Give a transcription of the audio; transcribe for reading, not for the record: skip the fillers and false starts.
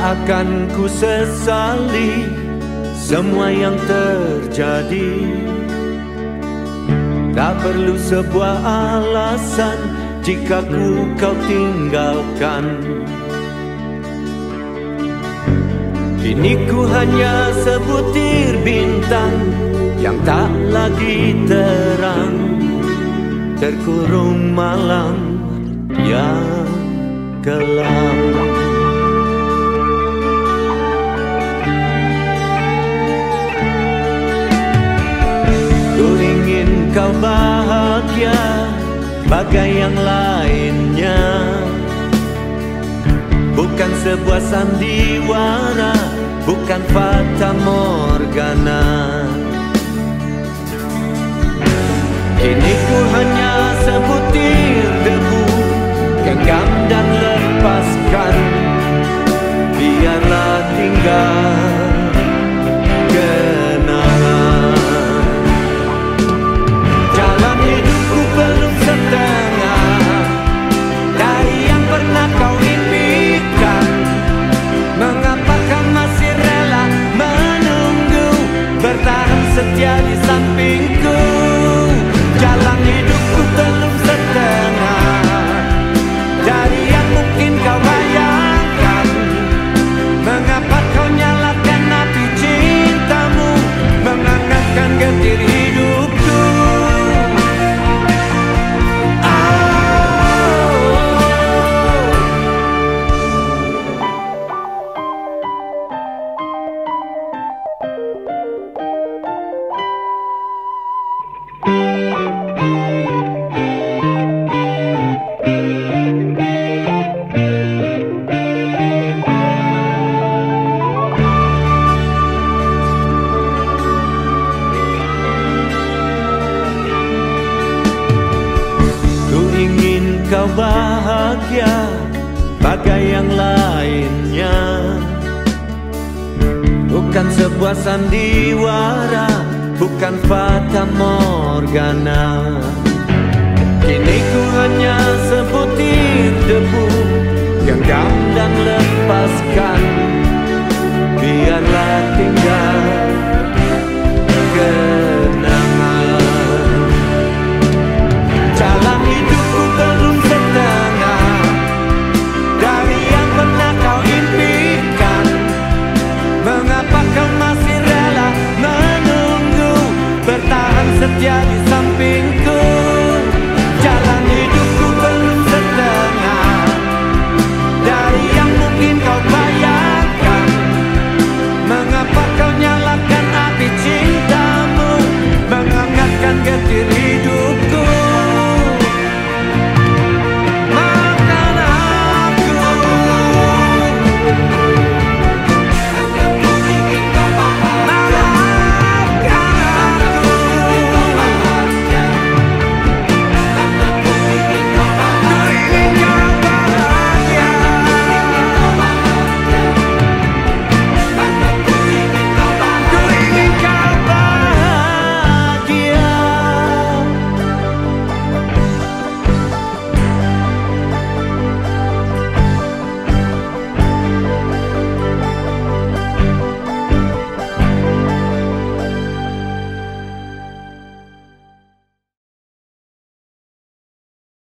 akan ku sesali semua yang terjadi. Tak perlu sebuah alasan jika kau tinggalkan. Kini ku hanya sebutir bintang yang tak lagi terang, terkurung malam yang kelam. Ku ingin kau bahagia bagai yang lainnya, bukan sebuah sandiwara, bukan fata morgana. Kini ku hanya sebutir debu, genggam dan lepaskan, biarlah tinggal kenangan. Jalan hidupku belum setengah dari yang pernah kau impikan. Mengapa kau masih rela menunggu, bertahan setia di sampingku? Jalan hidupku belum setengah dari yang mungkin kau bayangkan. Mengapa kau nyalakan api cintamu, menghangatkan getir hidupku? Kau bahagia bagai yang lainnya, bukan sebuah sandiwara, bukan fata morgana. Kini ku hanya sebutir debu, genggam dan lepaskan, biarlah tinggal